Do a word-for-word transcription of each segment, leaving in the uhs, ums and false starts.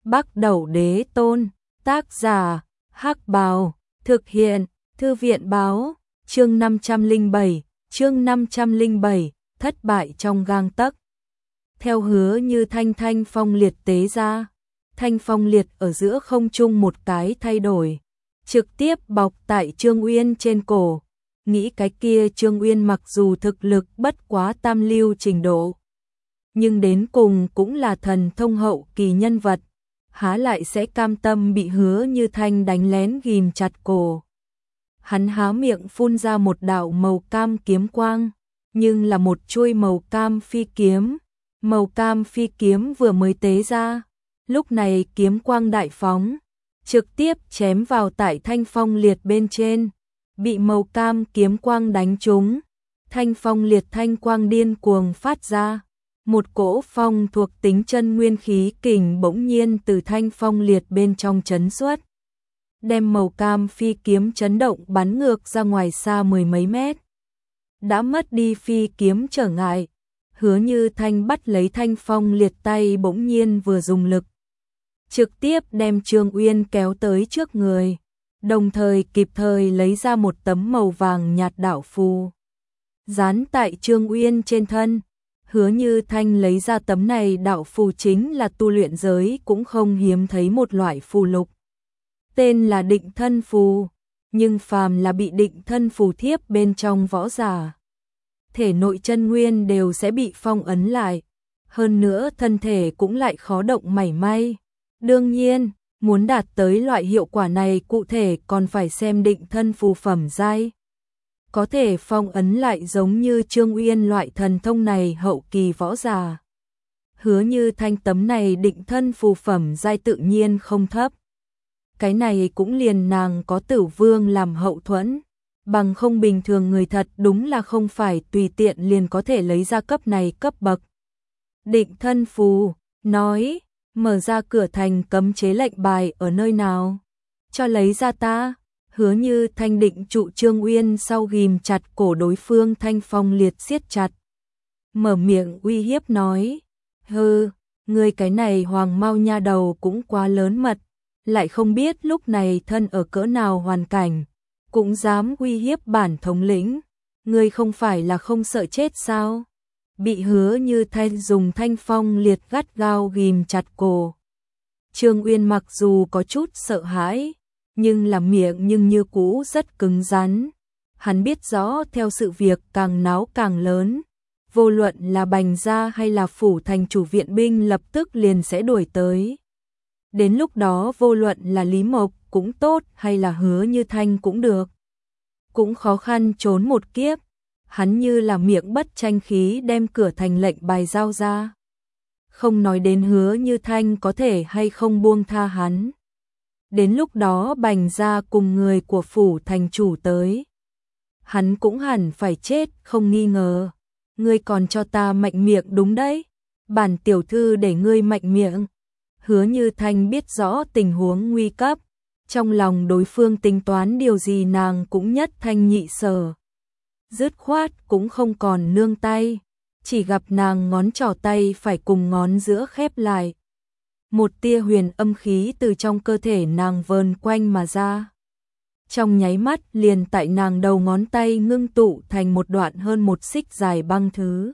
Bắc Đẩu Đế Tôn, tác giả, Hắc Bào, thực hiện, Thư viện báo, chương năm trăm lẻ bảy, chương năm trăm lẻ bảy, thất bại trong gang tấc. Theo hứa như thanh thanh phong liệt tế ra, thanh phong liệt ở giữa không trung một cái thay đổi, trực tiếp bọc tại Trương Uyên trên cổ. Nghĩ cái kia Trương Uyên mặc dù thực lực bất quá tam lưu trình độ, nhưng đến cùng cũng là thần thông hậu kỳ nhân vật, há lại sẽ cam tâm bị hứa như thanh đánh lén ghim chặt cổ. Hắn há miệng phun ra một đạo màu cam kiếm quang, nhưng là một chuôi màu cam phi kiếm. Màu cam phi kiếm vừa mới tế ra, lúc này kiếm quang đại phóng, trực tiếp chém vào tại thanh phong liệt bên trên, bị màu cam kiếm quang đánh trúng. Thanh phong liệt thanh quang điên cuồng phát ra, một cỗ phong thuộc tính chân nguyên khí kình bỗng nhiên từ thanh phong liệt bên trong chấn xuất, đem màu cam phi kiếm chấn động bắn ngược ra ngoài xa mười mấy mét. Đã mất đi phi kiếm trở ngại, hứa như thanh bắt lấy thanh phong liệt tay bỗng nhiên vừa dùng lực, trực tiếp đem Trương Uyên kéo tới trước người, đồng thời kịp thời lấy ra một tấm màu vàng nhạt đạo phù, dán tại Trương Uyên trên thân. Hứa như thanh lấy ra tấm này đạo phù chính là tu luyện giới cũng không hiếm thấy một loại phù lục, tên là định thân phù, nhưng phàm là bị định thân phù thiếp bên trong võ giả, thể nội chân nguyên đều sẽ bị phong ấn lại, hơn nữa thân thể cũng lại khó động mảy may. Đương nhiên, muốn đạt tới loại hiệu quả này cụ thể còn phải xem định thân phù phẩm giai. Có thể phong ấn lại giống như Trương Uyên loại thần thông này hậu kỳ võ giả. Hứa như thanh tấm này định thân phù phẩm giai tự nhiên không thấp. Cái này cũng liền nàng có Tử Vương làm hậu thuẫn, bằng không bình thường người thật đúng là không phải tùy tiện liền có thể lấy ra cấp này cấp bậc. Định thân phù, nói, mở ra cửa thành cấm chế lệnh bài ở nơi nào? Cho lấy ra ta. Hứa như thanh định trụ Trương Uyên sau ghim chặt cổ đối phương thanh phong liệt siết chặt. Mở miệng uy hiếp nói, hừ, ngươi cái này hoàng mau nha đầu cũng quá lớn mật, lại không biết lúc này thân ở cỡ nào hoàn cảnh, cũng dám uy hiếp bản thống lĩnh, ngươi không phải là không sợ chết sao? Bị hứa như thanh dùng thanh phong liệt gắt gao ghim chặt cổ. Trương Uyên mặc dù có chút sợ hãi, nhưng là miệng nhưng như cũ rất cứng rắn. Hắn biết rõ theo sự việc càng náo càng lớn, vô luận là Bành gia hay là phủ thành chủ viện binh lập tức liền sẽ đuổi tới. Đến lúc đó vô luận là Lý Mộc cũng tốt hay là hứa như thanh cũng được, cũng khó khăn trốn một kiếp. Hắn như là miệng bất tranh khí đem cửa thành lệnh bài giao ra. Không nói đến hứa như thanh có thể hay không buông tha hắn. Đến lúc đó Bành gia cùng người của phủ thành chủ tới, hắn cũng hẳn phải chết không nghi ngờ. Ngươi còn cho ta mạnh miệng đúng đấy, bản tiểu thư để ngươi mạnh miệng. Hứa như thanh biết rõ tình huống nguy cấp, trong lòng đối phương tính toán điều gì nàng cũng nhất thanh nhị sở. Dứt khoát cũng không còn nương tay, chỉ gặp nàng ngón trỏ tay phải cùng ngón giữa khép lại. Một tia huyền âm khí từ trong cơ thể nàng vờn quanh mà ra. Trong nháy mắt liền tại nàng đầu ngón tay ngưng tụ thành một đoạn hơn một xích dài băng thứ.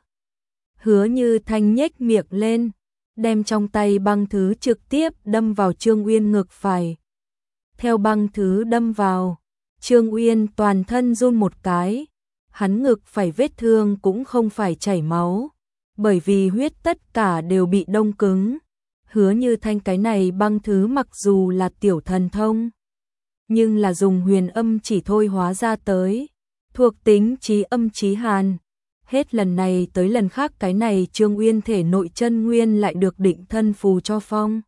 Hứa như thanh nhếch miệng lên, đem trong tay băng thứ trực tiếp đâm vào Trương Uyên ngực phải. Theo băng thứ đâm vào, Trương Uyên toàn thân run một cái, hắn ngực phải vết thương cũng không phải chảy máu, bởi vì huyết tất cả đều bị đông cứng. Hứa như thanh cái này băng thứ mặc dù là tiểu thần thông, nhưng là dùng huyền âm chỉ thôi hóa ra tới, thuộc tính chí âm chí hàn. Hết lần này tới lần khác cái này Trương Uyên thể nội chân nguyên lại được định thân phù cho phong.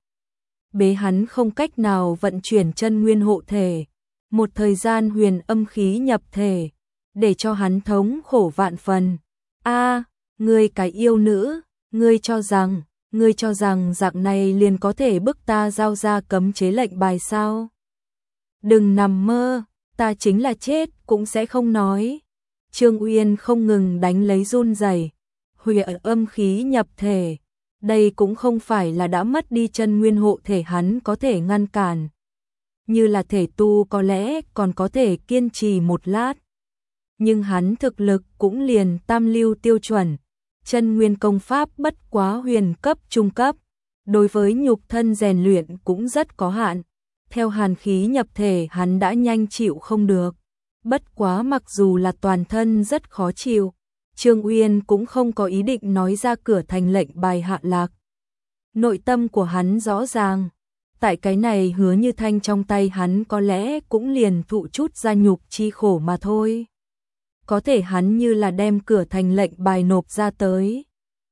Bế hắn không cách nào vận chuyển chân nguyên hộ thể, một thời gian huyền âm khí nhập thể, để cho hắn thống khổ vạn phần. A, ngươi cái yêu nữ, ngươi cho rằng, ngươi cho rằng dạng này liền có thể bức ta giao ra cấm chế lệnh bài sao? Đừng nằm mơ, ta chính là chết cũng sẽ không nói. Trương Uyên không ngừng đánh lấy run rẩy, huyền âm khí nhập thể, Đây cũng không phải là đã mất đi chân nguyên hộ thể hắn có thể ngăn cản. Như là thể tu có lẽ còn có thể kiên trì một lát. Nhưng hắn thực lực cũng liền tam lưu tiêu chuẩn. Chân nguyên công pháp bất quá huyền cấp trung cấp. Đối với nhục thân rèn luyện cũng rất có hạn. Theo hàn khí nhập thể hắn đã nhanh chịu không được. Bất quá mặc dù là toàn thân rất khó chịu, Trương Uyên cũng không có ý định nói ra cửa thành lệnh bài hạ lạc. Nội tâm của hắn rõ ràng, tại cái này Hứa Như Thanh trong tay hắn có lẽ cũng liền thụ chút gia nhục chi khổ mà thôi. Có thể hắn như là đem cửa thành lệnh bài nộp ra tới.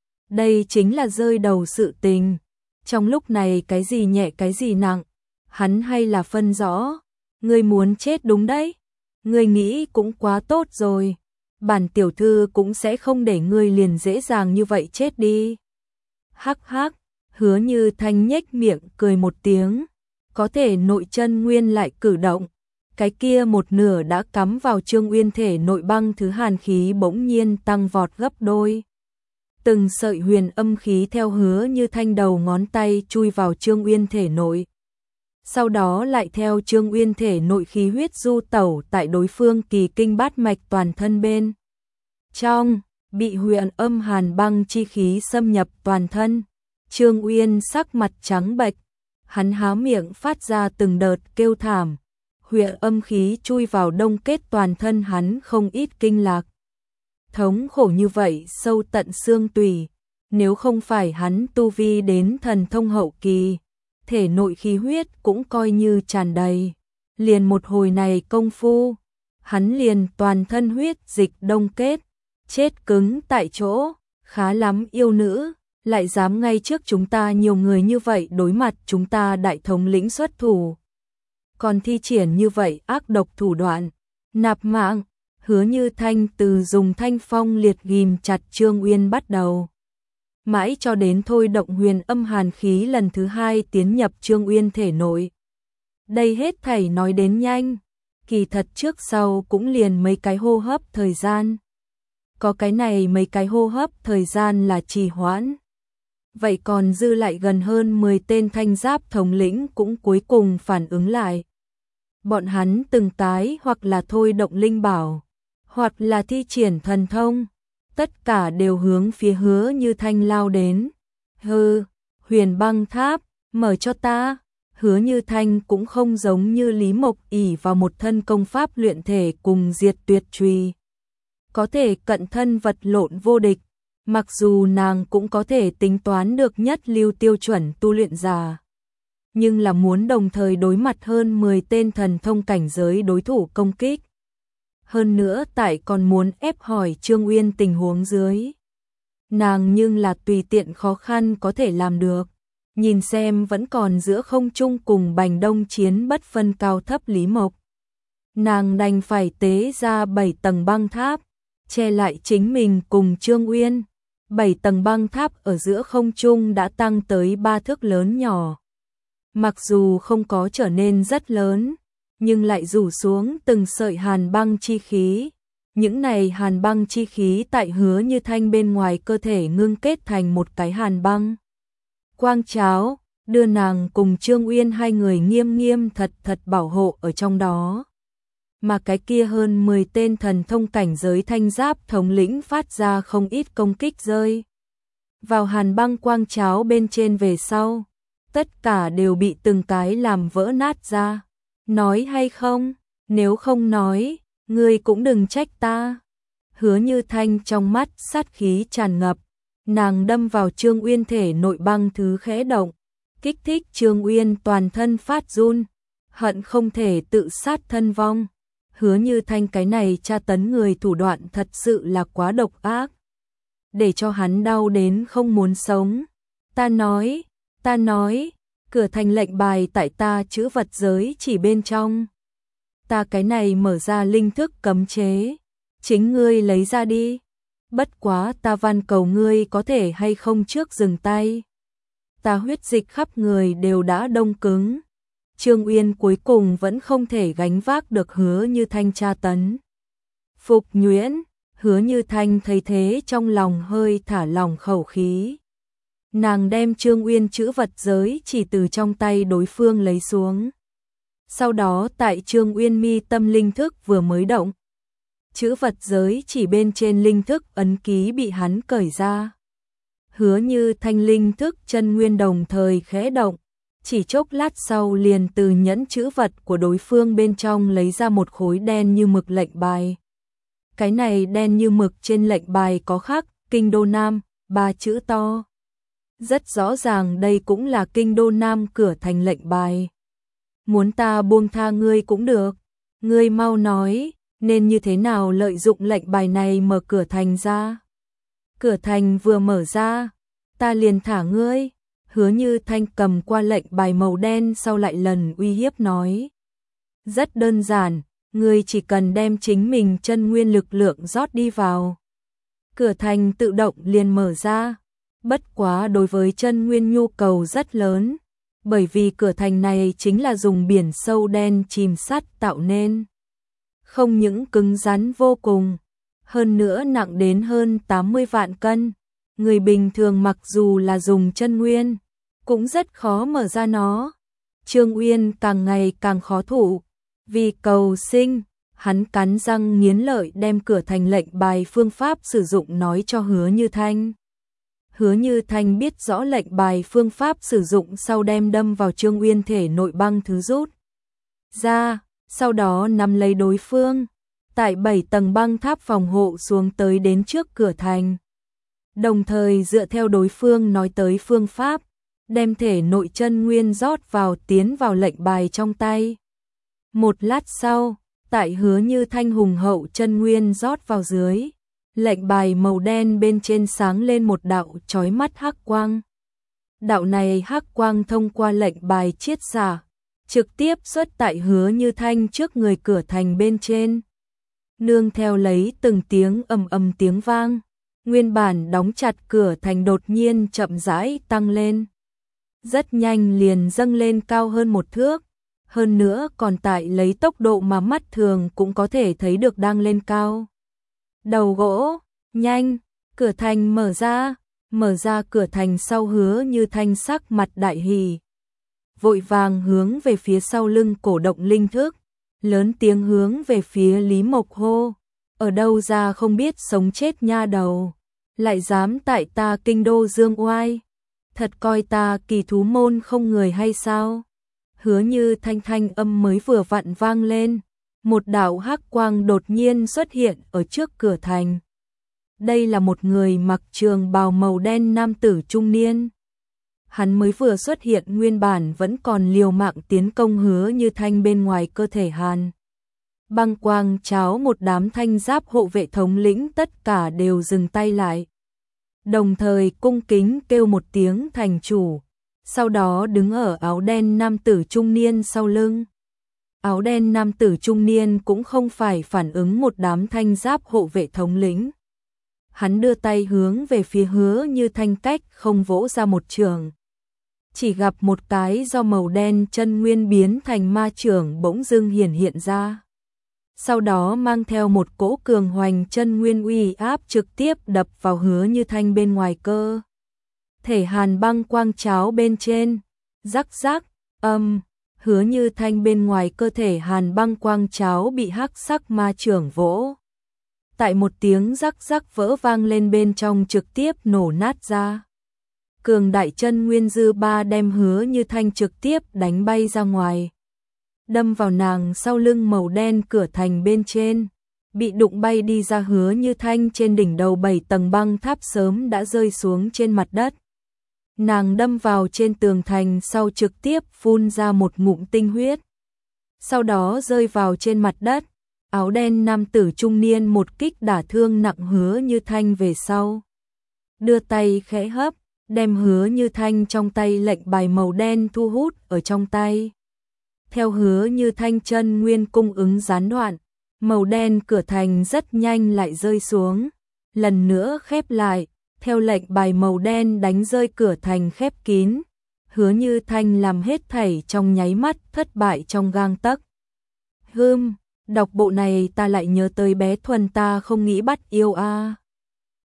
Đây chính là rơi đầu sự tình. Trong lúc này cái gì nhẹ cái gì nặng, hắn hay là phân rõ. Ngươi muốn chết đúng đấy. Ngươi nghĩ cũng quá tốt rồi. Bản tiểu thư cũng sẽ không để ngươi liền dễ dàng như vậy chết đi. Hắc hắc, Hứa Như Thanh nhếch miệng cười một tiếng. Có thể nội chân nguyên lại cử động. Cái kia một nửa đã cắm vào Trương Uyên thể nội băng thứ hàn khí bỗng nhiên tăng vọt gấp đôi. Từng sợi huyền âm khí theo Hứa Như Thanh đầu ngón tay chui vào Trương Uyên thể nội. Sau đó lại theo Trương Uyên thể nội khí huyết du tẩu tại đối phương kỳ kinh bát mạch toàn thân bên. Trong, bị huyền âm hàn băng chi khí xâm nhập toàn thân. Trương Uyên sắc mặt trắng bệch, hắn há miệng phát ra từng đợt kêu thảm. Huyền âm khí chui vào đông kết toàn thân hắn không ít kinh lạc. Thống khổ như vậy sâu tận xương tủy, nếu không phải hắn tu vi đến thần thông hậu kỳ, thể nội khí huyết cũng coi như tràn đầy. Liền một hồi này công phu, hắn liền toàn thân huyết dịch đông kết, chết cứng tại chỗ, khá lắm yêu nữ, lại dám ngay trước chúng ta nhiều người như vậy đối mặt chúng ta đại thống lĩnh xuất thủ. Còn thi triển như vậy ác độc thủ đoạn, nạp mạng. Hứa Như Thanh từ dùng thanh phong liệt ghim chặt Trương Uyên bắt đầu. Mãi cho đến thôi động huyền âm hàn khí lần thứ hai tiến nhập Trương Uyên thể nội. Đây hết thảy nói đến nhanh, kỳ thật trước sau cũng liền mấy cái hô hấp thời gian. Có cái này mấy cái hô hấp thời gian là trì hoãn. Vậy còn dư lại gần hơn mười tên thanh giáp thống lĩnh cũng cuối cùng phản ứng lại. Bọn hắn từng tái hoặc là thôi động linh bảo, hoặc là thi triển thần thông, tất cả đều hướng phía Hứa Như Thanh lao đến. Hừ, huyền băng tháp, mở cho ta. Hứa Như Thanh cũng không giống như Lý Mộc ỷ vào một thân công pháp luyện thể cùng diệt tuyệt truy. Có thể cận thân vật lộn vô địch, mặc dù nàng cũng có thể tính toán được nhất lưu tiêu chuẩn tu luyện giả. Nhưng là muốn đồng thời đối mặt hơn mười tên thần thông cảnh giới đối thủ công kích. Hơn nữa tại còn muốn ép hỏi Trương Uyên tình huống dưới. Nàng nhưng là tùy tiện khó khăn có thể làm được. Nhìn xem vẫn còn giữa không trung cùng Bành Đông chiến bất phân cao thấp Lý Mộc. Nàng đành phải tế ra bảy tầng băng tháp, che lại chính mình cùng Trương Uyên. Bảy tầng băng tháp ở giữa không trung đã tăng tới ba thước lớn nhỏ. Mặc dù không có trở nên rất lớn, nhưng lại rủ xuống từng sợi hàn băng chi khí. Những này hàn băng chi khí tại Hứa Như Thanh bên ngoài cơ thể ngưng kết thành một cái hàn băng quang cháo, đưa nàng cùng Trương Uyên hai người nghiêm nghiêm thật thật bảo hộ ở trong đó. Mà cái kia hơn mười tên thần thông cảnh giới thanh giáp thống lĩnh phát ra không ít công kích rơi vào hàn băng quang cháo bên trên về sau. Tất cả đều bị từng cái làm vỡ nát ra. Nói hay không? Nếu không nói, ngươi cũng đừng trách ta. Hứa Như Thanh trong mắt sát khí tràn ngập. Nàng đâm vào Trương Uyên thể nội băng thứ khẽ động. Kích thích Trương Uyên toàn thân phát run. Hận không thể tự sát thân vong. Hứa Như Thanh cái này tra tấn người thủ đoạn thật sự là quá độc ác. Để cho hắn đau đến không muốn sống. Ta nói... Ta nói, cửa thành lệnh bài tại ta chữ vật giới chỉ bên trong. Ta cái này mở ra linh thức cấm chế. Chính ngươi lấy ra đi. Bất quá ta van cầu ngươi có thể hay không trước dừng tay. Ta huyết dịch khắp người đều đã đông cứng. Trương Uyên cuối cùng vẫn không thể gánh vác được Hứa Như Thanh tra tấn. Phục nhuyễn, Hứa Như Thanh thấy thế trong lòng hơi thả lỏng khẩu khí. Nàng đem Trương Uyên chữ vật giới chỉ từ trong tay đối phương lấy xuống. Sau đó tại Trương Uyên mi tâm linh thức vừa mới động, chữ vật giới chỉ bên trên linh thức ấn ký bị hắn cởi ra. Hứa Như Thanh linh thức chân nguyên đồng thời khẽ động, chỉ chốc lát sau liền từ nhẫn chữ vật của đối phương bên trong lấy ra một khối đen như mực lệnh bài. Cái này đen như mực trên lệnh bài có khắc Kinh Đô Nam, ba chữ to. Rất rõ ràng đây cũng là Kinh Đô Nam cửa thành lệnh bài. Muốn ta buông tha ngươi cũng được, ngươi mau nói, nên như thế nào lợi dụng lệnh bài này mở cửa thành ra. Cửa thành vừa mở ra, ta liền thả ngươi. Hứa Như Thanh cầm qua lệnh bài màu đen sau lại lần uy hiếp nói. Rất đơn giản, ngươi chỉ cần đem chính mình chân nguyên lực lượng rót đi vào. Cửa thành tự động liền mở ra, bất quá đối với chân nguyên nhu cầu rất lớn, bởi vì cửa thành này chính là dùng biển sâu đen chìm sắt tạo nên. Không những cứng rắn vô cùng, hơn nữa nặng đến hơn tám mươi vạn cân. Người bình thường mặc dù là dùng chân nguyên, cũng rất khó mở ra nó. Trương Uyên càng ngày càng khó thủ, vì cầu sinh, hắn cắn răng nghiến lợi đem cửa thành lệnh bài phương pháp sử dụng nói cho Hứa Như Thanh. Hứa Như Thanh biết rõ lệnh bài phương pháp sử dụng sau đem đâm vào Trương Uyên thể nội băng thứ rút ra, sau đó nắm lấy đối phương, tại bảy tầng băng tháp phòng hộ xuống tới đến trước cửa thành. Đồng thời dựa theo đối phương nói tới phương pháp, đem thể nội chân nguyên rót vào tiến vào lệnh bài trong tay. Một lát sau, tại Hứa Như Thanh hùng hậu chân nguyên rót vào dưới, lệnh bài màu đen bên trên sáng lên một đạo chói mắt hắc quang. Đạo này hắc quang thông qua lệnh bài chiết xạ, trực tiếp xuất tại Hứa Như Thanh trước người cửa thành bên trên. Nương theo lấy từng tiếng ầm ầm tiếng vang, nguyên bản đóng chặt cửa thành đột nhiên chậm rãi tăng lên. Rất nhanh liền dâng lên cao hơn một thước, hơn nữa còn tại lấy tốc độ mà mắt thường cũng có thể thấy được đang lên cao. Đầu gỗ, nhanh, cửa thành mở ra, mở ra cửa thành sau Hứa Như Thanh sắc mặt đại hỉ. Vội vàng hướng về phía sau lưng cổ động linh thức, lớn tiếng hướng về phía Lý Mộc hô, ở đâu ra không biết sống chết nha đầu, lại dám tại ta Kinh Đô dương oai, thật coi ta Kỳ Thú môn không người hay sao? Hứa Như Thanh thanh âm mới vừa vặn vang lên, một đạo hắc quang đột nhiên xuất hiện ở trước cửa thành. Đây là một người mặc trường bào màu đen nam tử trung niên. Hắn mới vừa xuất hiện nguyên bản vẫn còn liều mạng tiến công Hứa Như Thanh bên ngoài cơ thể Hàn. Băng quang cháo một đám thanh giáp hộ vệ thống lĩnh tất cả đều dừng tay lại. Đồng thời cung kính kêu một tiếng thành chủ, sau đó đứng ở áo đen nam tử trung niên sau lưng. Áo đen nam tử trung niên cũng không phải phản ứng một đám thanh giáp hộ vệ thống lĩnh. Hắn đưa tay hướng về phía Hứa Như Thanh cách không vỗ ra một trường. Chỉ gặp một cái do màu đen chân nguyên biến thành ma trưởng bỗng dưng hiển hiện ra. Sau đó mang theo một cỗ cường hoành chân nguyên uy áp trực tiếp đập vào Hứa Như Thanh bên ngoài cơ thể Hàn băng quang cháo bên trên. Rắc rắc, âm, Hứa Như Thanh bên ngoài cơ thể Hàn băng quang cháo bị hắc sắc ma trưởng vỗ. Tại một tiếng rắc rắc vỡ vang lên bên trong trực tiếp nổ nát ra. Cường đại chân nguyên dư ba đem Hứa Như Thanh trực tiếp đánh bay ra ngoài, đâm vào nàng sau lưng màu đen cửa thành bên trên, bị đụng bay đi ra. Hứa Như Thanh trên đỉnh đầu bảy tầng băng tháp sớm đã rơi xuống trên mặt đất. Nàng đâm vào trên tường thành sau trực tiếp phun ra một ngụm tinh huyết, sau đó rơi vào trên mặt đất. Áo đen nam tử trung niên một kích đả thương nặng Hứa Như Thanh về sau, đưa tay khẽ hấp, đem Hứa Như Thanh trong tay lệnh bài màu đen thu hút ở trong tay. Theo Hứa Như Thanh chân nguyên cung ứng gián đoạn, màu đen cửa thành rất nhanh lại rơi xuống, lần nữa khép lại, theo lệnh bài màu đen đánh rơi cửa thành khép kín. Hứa Như Thanh làm hết thảy trong nháy mắt thất bại trong gang tấc. Hừm, đọc bộ này ta lại nhớ tới bé Thuần ta không nghĩ bắt yêu a. À.